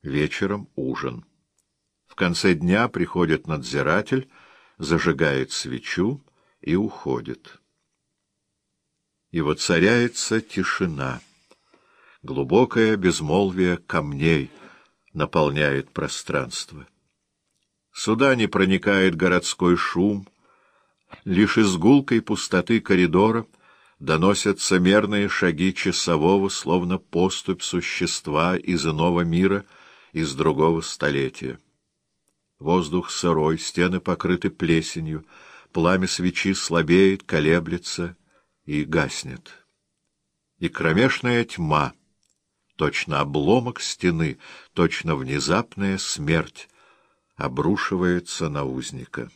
вечером ужин. В конце дня приходит надзиратель, зажигает свечу и уходит. И воцаряется тишина. Глубокое безмолвие камней наполняет пространство. Сюда не проникает городской шум, лишь из гулкой пустоты коридора доносятся мерные шаги часового, словно поступь существа из иного мира, из другого столетия. Воздух сырой, стены покрыты плесенью, пламя свечи слабеет, колеблется и гаснет. И кромешная тьма, точно обломок стены, точно внезапная смерть, обрушивается на узника.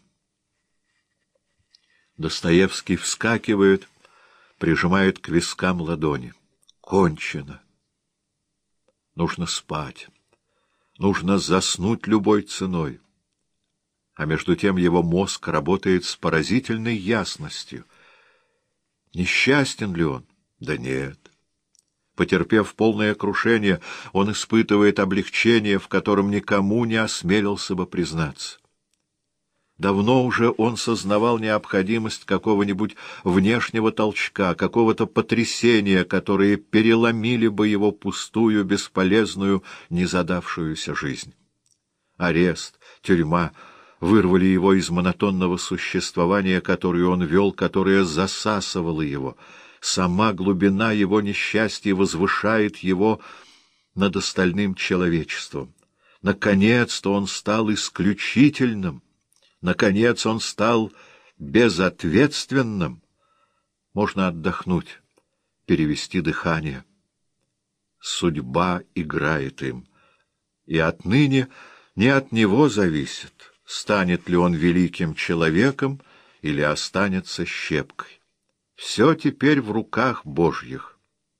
Достоевский вскакивает, прижимает к вискам ладони. Кончено. Нужно спать. Нужно заснуть любой ценой. А между тем его мозг работает с поразительной ясностью. Несчастен ли он? Да нет. Потерпев полное крушение, он испытывает облегчение, в котором никому не осмелился бы признаться. Давно уже он сознавал необходимость какого-нибудь внешнего толчка, какого-то потрясения, которые переломили бы его пустую, бесполезную, незадавшуюся жизнь. Арест, тюрьма вырвали его из монотонного существования, которое он вел, которое засасывало его. Сама глубина его несчастья возвышает его над остальным человечеством. Наконец-то он стал исключительным. Наконец он стал безответственным. Можно отдохнуть, перевести дыхание. Судьба играет им, и отныне не от него зависит, станет ли он великим человеком или останется щепкой. Все теперь в руках Божьих.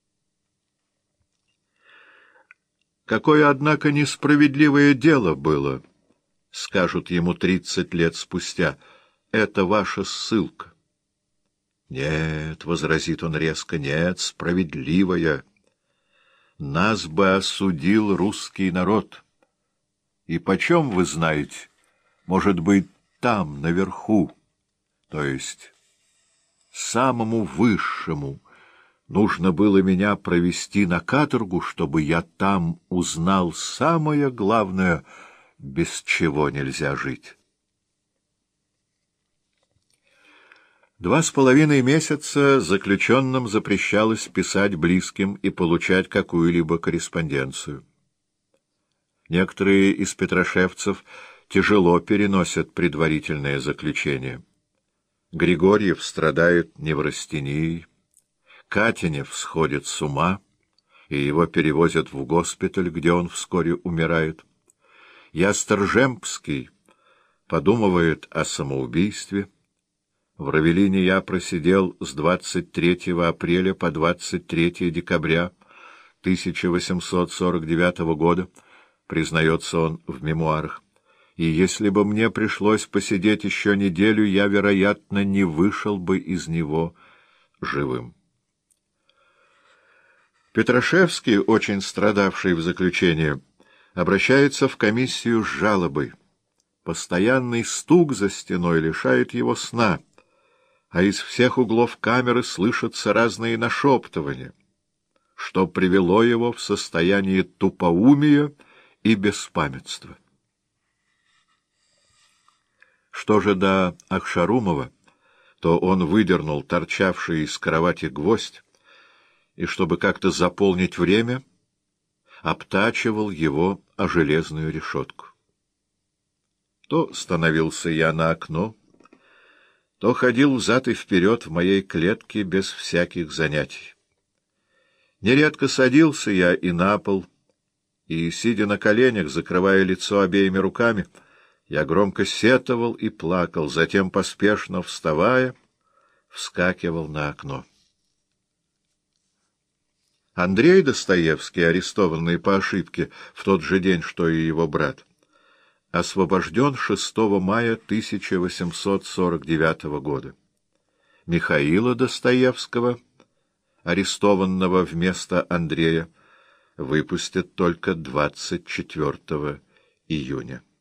Какое, однако, несправедливое дело было, скажут ему 30 лет спустя, это ваша ссылка. Нет, — возразит он резко, — нет, справедливая. Нас бы осудил русский народ. И почем вы знаете, может быть, там, наверху, то есть самому высшему, нужно было меня провести на каторгу, чтобы я там узнал самое главное, без чего нельзя жить. 2,5 месяца заключенным запрещалось писать близким и получать какую-либо корреспонденцию. Некоторые из петрошевцев тяжело переносят предварительное заключение. Григорьев страдает неврастенией, Катенев сходит с ума, и его перевозят в госпиталь, где он вскоре умирает. Ястржемский подумывает о самоубийстве. В Равелине я просидел с 23 апреля по 23 декабря 1849 года, признается он в мемуарах. И если бы мне пришлось посидеть еще неделю, я, вероятно, не вышел бы из него живым. Петрашевский, очень страдавший в заключении, обращается в комиссию с жалобой. Постоянный стук за стеной лишает его сна, а из всех углов камеры слышатся разные нашептывания, что привело его в состояние тупоумия и беспамятства. Что же до Ахшарумова, то он выдернул торчавший из кровати гвоздь, и, чтобы как-то заполнить время, обтачивал его о железную решетку. То становился я на окно, то ходил взад и вперед в моей клетке без всяких занятий. Нередко садился я и на пол, и, сидя на коленях, закрывая лицо обеими руками, я громко сетовал и плакал, затем, поспешно вставая, вскакивал на окно. Андрей Достоевский, арестованный по ошибке в тот же день, что и его брат, освобожден 6 мая 1849 года. Михаила Достоевского, арестованного вместо Андрея, выпустят только 24 июня.